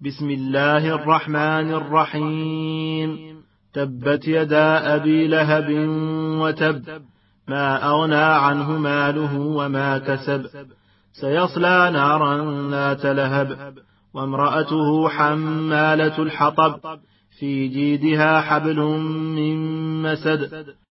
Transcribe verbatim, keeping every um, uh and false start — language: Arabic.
بسم الله الرحمن الرحيم. تبت يدا أبي لهب وتب، ما أغنى عنه ماله وما كسب، سيصلى نارا ذات لهب، وامرأته حمالة الحطب، في جيدها حبل من مسد.